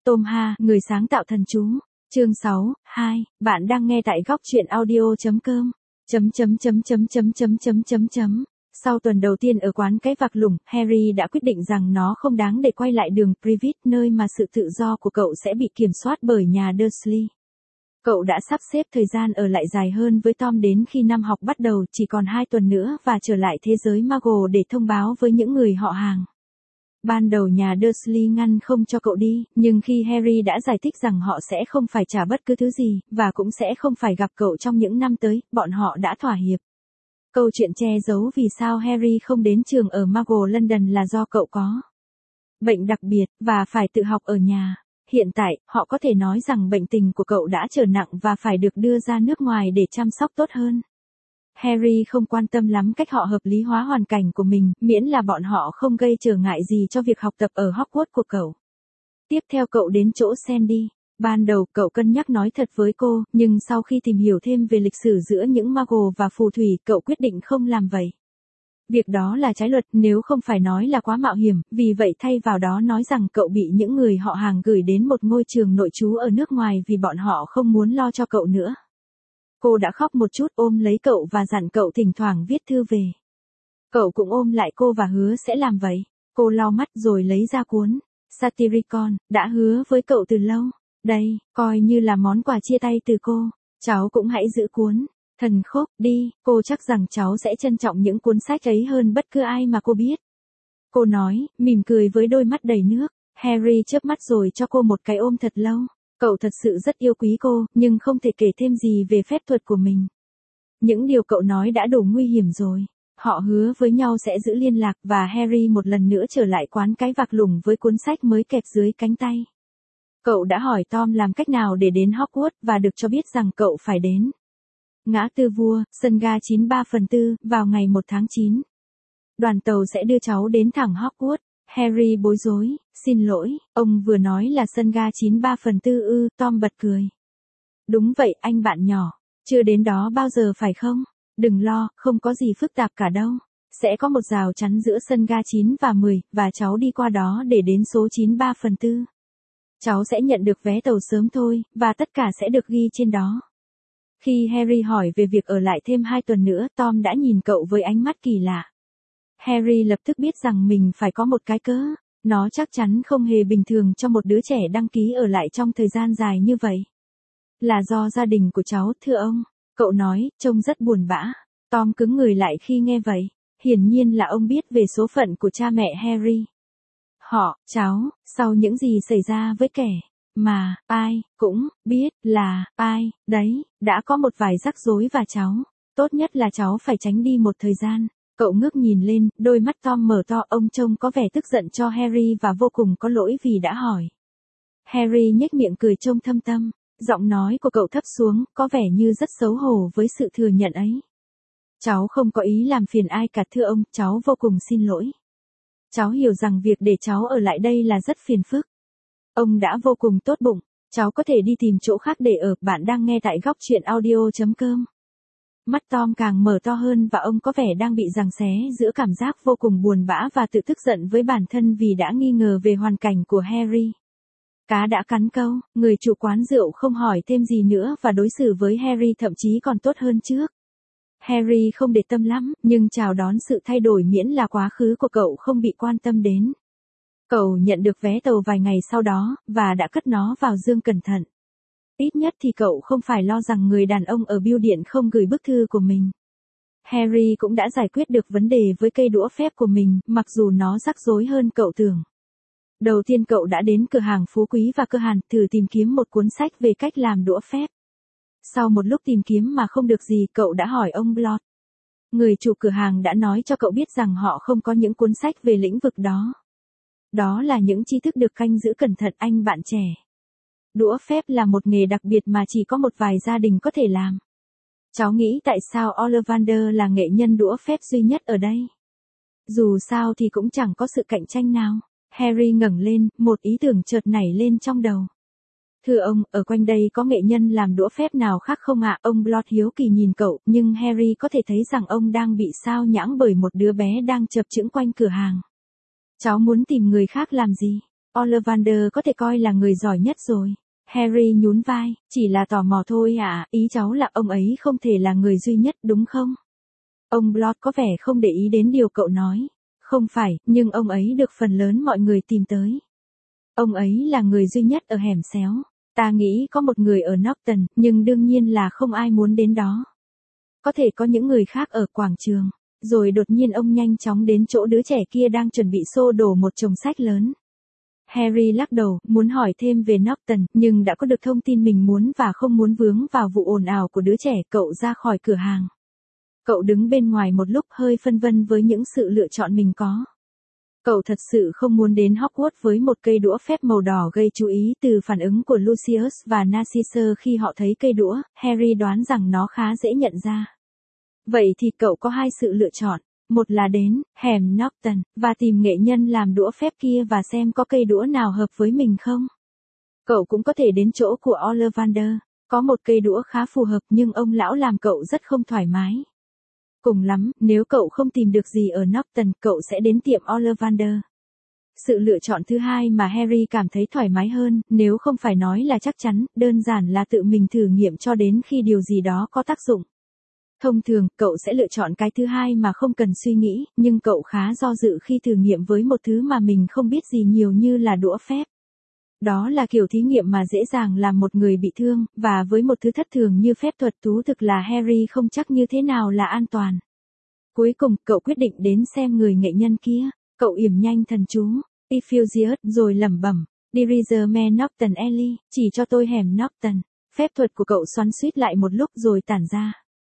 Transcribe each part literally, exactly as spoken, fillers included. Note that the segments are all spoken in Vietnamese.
Tom Ha, người sáng tạo thần chú. Chương sáu, hai, bạn đang nghe tại góc truyện audio.com. Chấm chấm chấm chấm chấm chấm chấm chấm chấm. Sau tuần đầu tiên ở quán cái vạc lủng, Harry đã quyết định rằng nó không đáng để quay lại đường Privet, nơi mà sự tự do của cậu sẽ bị kiểm soát bởi nhà Dursley. Cậu đã sắp xếp thời gian ở lại dài hơn với Tom đến khi năm học bắt đầu, chỉ còn hai tuần nữa và trở lại thế giới Muggle để thông báo với những người họ hàng. Ban đầu nhà Dursley ngăn không cho cậu đi, nhưng khi Harry đã giải thích rằng họ sẽ không phải trả bất cứ thứ gì, và cũng sẽ không phải gặp cậu trong những năm tới, bọn họ đã thỏa hiệp. Câu chuyện che giấu vì sao Harry không đến trường ở Muggle London là do cậu có bệnh đặc biệt, và phải tự học ở nhà. Hiện tại, họ có thể nói rằng bệnh tình của cậu đã trở nặng và phải được đưa ra nước ngoài để chăm sóc tốt hơn. Harry không quan tâm lắm cách họ hợp lý hóa hoàn cảnh của mình, miễn là bọn họ không gây trở ngại gì cho việc học tập ở Hogwarts của cậu. Tiếp theo cậu đến chỗ Sandy. Ban đầu cậu cân nhắc nói thật với cô, nhưng sau khi tìm hiểu thêm về lịch sử giữa những Muggle và phù thủy, cậu quyết định không làm vậy. Việc đó là trái luật, nếu không phải nói là quá mạo hiểm, vì vậy thay vào đó nói rằng cậu bị những người họ hàng gửi đến một ngôi trường nội trú ở nước ngoài vì bọn họ không muốn lo cho cậu nữa. Cô đã khóc một chút, ôm lấy cậu và dặn cậu thỉnh thoảng viết thư về. Cậu cũng ôm lại cô và hứa sẽ làm vậy. Cô lau mắt rồi lấy ra cuốn Satyricon, đã hứa với cậu từ lâu. Đây, coi như là món quà chia tay từ cô. Cháu cũng hãy giữ cuốn Thần Khốc đi, cô chắc rằng cháu sẽ trân trọng những cuốn sách ấy hơn bất cứ ai mà cô biết. Cô nói, mỉm cười với đôi mắt đầy nước. Harry chớp mắt rồi cho cô một cái ôm thật lâu. Cậu thật sự rất yêu quý cô, nhưng không thể kể thêm gì về phép thuật của mình. Những điều cậu nói đã đủ nguy hiểm rồi. Họ hứa với nhau sẽ giữ liên lạc và Harry một lần nữa trở lại quán cái vạc lủng với cuốn sách mới kẹp dưới cánh tay. Cậu đã hỏi Tom làm cách nào để đến Hogwarts và được cho biết rằng cậu phải đến ngã tư Vua, sân ga chín ba phần tư, vào ngày một tháng chín. Đoàn tàu sẽ đưa cháu đến thẳng Hogwarts. Harry bối rối, xin lỗi, ông vừa nói là sân ga chín ba phần tư ư, Tom bật cười. Đúng vậy, anh bạn nhỏ, chưa đến đó bao giờ phải không? Đừng lo, không có gì phức tạp cả đâu. Sẽ có một rào chắn giữa sân ga chín và mười, và cháu đi qua đó để đến số chín ba phần tư. Cháu sẽ nhận được vé tàu sớm thôi, và tất cả sẽ được ghi trên đó. Khi Harry hỏi về việc ở lại thêm hai tuần nữa, Tom đã nhìn cậu với ánh mắt kỳ lạ. Harry lập tức biết rằng mình phải có một cái cớ. Nó chắc chắn không hề bình thường cho một đứa trẻ đăng ký ở lại trong thời gian dài như vậy. Là do gia đình của cháu, thưa ông. Cậu nói, trông rất buồn bã. Tom cứng người lại khi nghe vậy. Hiển nhiên là ông biết về số phận của cha mẹ Harry. Họ, cháu, sau những gì xảy ra với kẻ mà ai cũng biết là ai đấy, đã có một vài rắc rối và cháu. Tốt nhất là cháu phải tránh đi một thời gian. Cậu ngước nhìn lên, đôi mắt Tom mở to, ông trông có vẻ tức giận cho Harry và vô cùng có lỗi vì đã hỏi. Harry nhếch miệng cười trông thâm tâm, giọng nói của cậu thấp xuống, có vẻ như rất xấu hổ với sự thừa nhận ấy. Cháu không có ý làm phiền ai cả thưa ông, cháu vô cùng xin lỗi. Cháu hiểu rằng việc để cháu ở lại đây là rất phiền phức. Ông đã vô cùng tốt bụng, cháu có thể đi tìm chỗ khác để ở, bạn đang nghe tại góc truyện audio.com. Mắt Tom càng mở to hơn và ông có vẻ đang bị giằng xé giữa cảm giác vô cùng buồn bã và tự tức giận với bản thân vì đã nghi ngờ về hoàn cảnh của Harry. Cá đã cắn câu, người chủ quán rượu không hỏi thêm gì nữa và đối xử với Harry thậm chí còn tốt hơn trước. Harry không để tâm lắm, nhưng chào đón sự thay đổi miễn là quá khứ của cậu không bị quan tâm đến. Cậu nhận được vé tàu vài ngày sau đó, và đã cất nó vào dương cẩn thận. Ít nhất thì cậu không phải lo rằng người đàn ông ở bưu điện không gửi bức thư của mình. Harry cũng đã giải quyết được vấn đề với cây đũa phép của mình, mặc dù nó rắc rối hơn cậu tưởng. Đầu tiên cậu đã đến cửa hàng Phú Quý và Cơ Hàn, thử tìm kiếm một cuốn sách về cách làm đũa phép. Sau một lúc tìm kiếm mà không được gì, cậu đã hỏi ông Blot. Người chủ cửa hàng đã nói cho cậu biết rằng họ không có những cuốn sách về lĩnh vực đó. Đó là những tri thức được canh giữ cẩn thận, anh bạn trẻ. Đũa phép là một nghề đặc biệt mà chỉ có một vài gia đình có thể làm. Cháu nghĩ tại sao Ollivander là nghệ nhân đũa phép duy nhất ở đây? Dù sao thì cũng chẳng có sự cạnh tranh nào. Harry ngẩng lên, một ý tưởng chợt nảy lên trong đầu. Thưa ông, ở quanh đây có nghệ nhân làm đũa phép nào khác không ạ? Ông Blot hiếu kỳ nhìn cậu, nhưng Harry có thể thấy rằng ông đang bị sao nhãng bởi một đứa bé đang chập chững quanh cửa hàng. Cháu muốn tìm người khác làm gì? Ollivander có thể coi là người giỏi nhất rồi. Harry nhún vai, chỉ là tò mò thôi ạ, à, ý cháu là ông ấy không thể là người duy nhất đúng không? Ông Blott có vẻ không để ý đến điều cậu nói. Không phải, nhưng ông ấy được phần lớn mọi người tìm tới. Ông ấy là người duy nhất ở hẻm xéo. Ta nghĩ có một người ở Norton, nhưng đương nhiên là không ai muốn đến đó. Có thể có những người khác ở quảng trường. Rồi đột nhiên ông nhanh chóng đến chỗ đứa trẻ kia đang chuẩn bị xô đổ một chồng sách lớn. Harry lắc đầu, muốn hỏi thêm về Norton, nhưng đã có được thông tin mình muốn và không muốn vướng vào vụ ồn ào của đứa trẻ. Cậu ra khỏi cửa hàng. Cậu đứng bên ngoài một lúc hơi phân vân với những sự lựa chọn mình có. Cậu thật sự không muốn đến Hogwarts với một cây đũa phép màu đỏ gây chú ý từ phản ứng của Lucius và Narcissa khi họ thấy cây đũa. Harry đoán rằng nó khá dễ nhận ra. Vậy thì cậu có hai sự lựa chọn. Một là đến hẻm Norton và tìm nghệ nhân làm đũa phép kia và xem có cây đũa nào hợp với mình không. Cậu cũng có thể đến chỗ của Ollivander. Có một cây đũa khá phù hợp nhưng ông lão làm cậu rất không thoải mái. Cùng lắm, nếu cậu không tìm được gì ở Norton, cậu sẽ đến tiệm Ollivander. Sự lựa chọn thứ hai mà Harry cảm thấy thoải mái hơn, nếu không phải nói là chắc chắn, đơn giản là tự mình thử nghiệm cho đến khi điều gì đó có tác dụng. Thông thường, cậu sẽ lựa chọn cái thứ hai mà không cần suy nghĩ, nhưng cậu khá do dự khi thử nghiệm với một thứ mà mình không biết gì nhiều như là đũa phép. Đó là kiểu thí nghiệm mà dễ dàng làm một người bị thương, và với một thứ thất thường như phép thuật thú thực là Harry không chắc như thế nào là an toàn. Cuối cùng, cậu quyết định đến xem người nghệ nhân kia. Cậu yểm nhanh thần chú, Diffusius, rồi lẩm bẩm, Dirige me Norton Alley, chỉ cho tôi hẻm Norton. Phép thuật của cậu xoắn xuýt lại một lúc rồi tản ra.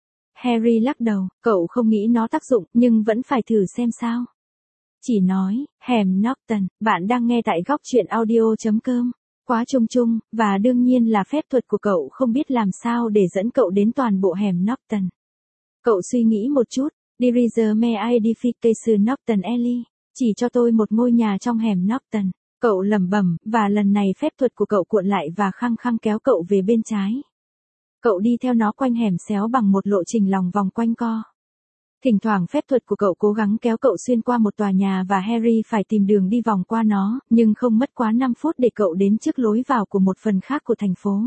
Harry lắc đầu, cậu không nghĩ nó tác dụng, nhưng vẫn phải thử xem sao. Chỉ nói, hẻm Norton, bạn đang nghe tại góc truyện audio chấm com. Quá chung chung, và đương nhiên là phép thuật của cậu không biết làm sao để dẫn cậu đến toàn bộ hẻm Norton. Cậu suy nghĩ một chút, Dirige me edification Norton Alley, chỉ cho tôi một ngôi nhà trong hẻm Norton. Cậu lẩm bẩm, và lần này phép thuật của cậu cuộn lại và khăng khăng kéo cậu về bên trái. Cậu đi theo nó quanh hẻm xéo bằng một lộ trình lòng vòng quanh co. Thỉnh thoảng phép thuật của cậu cố gắng kéo cậu xuyên qua một tòa nhà và Harry phải tìm đường đi vòng qua nó, nhưng không mất quá năm phút để cậu đến trước lối vào của một phần khác của thành phố.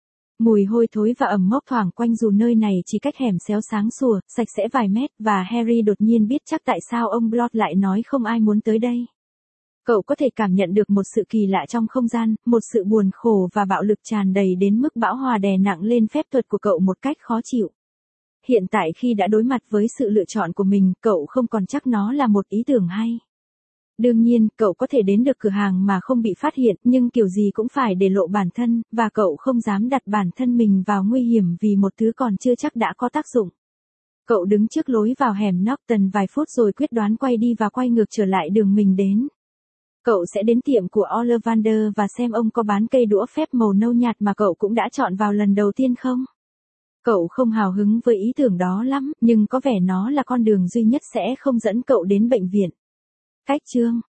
Mùi hôi thối và ẩm mốc thoảng quanh dù nơi này chỉ cách hẻm xéo sáng sủa, sạch sẽ vài mét, và Harry đột nhiên biết chắc tại sao ông Blott lại nói không ai muốn tới đây. Cậu có thể cảm nhận được một sự kỳ lạ trong không gian, một sự buồn khổ và bạo lực tràn đầy đến mức bão hòa đè nặng lên phép thuật của cậu một cách khó chịu. Hiện tại khi đã đối mặt với sự lựa chọn của mình, cậu không còn chắc nó là một ý tưởng hay. Đương nhiên, cậu có thể đến được cửa hàng mà không bị phát hiện, nhưng kiểu gì cũng phải để lộ bản thân, và cậu không dám đặt bản thân mình vào nguy hiểm vì một thứ còn chưa chắc đã có tác dụng. Cậu đứng trước lối vào hẻm Norton vài phút rồi quyết đoán quay đi và quay ngược trở lại đường mình đến. Cậu sẽ đến tiệm của Ollivander và xem ông có bán cây đũa phép màu nâu nhạt mà cậu cũng đã chọn vào lần đầu tiên không? Cậu không hào hứng với ý tưởng đó lắm, nhưng có vẻ nó là con đường duy nhất sẽ không dẫn cậu đến bệnh viện. Cách chương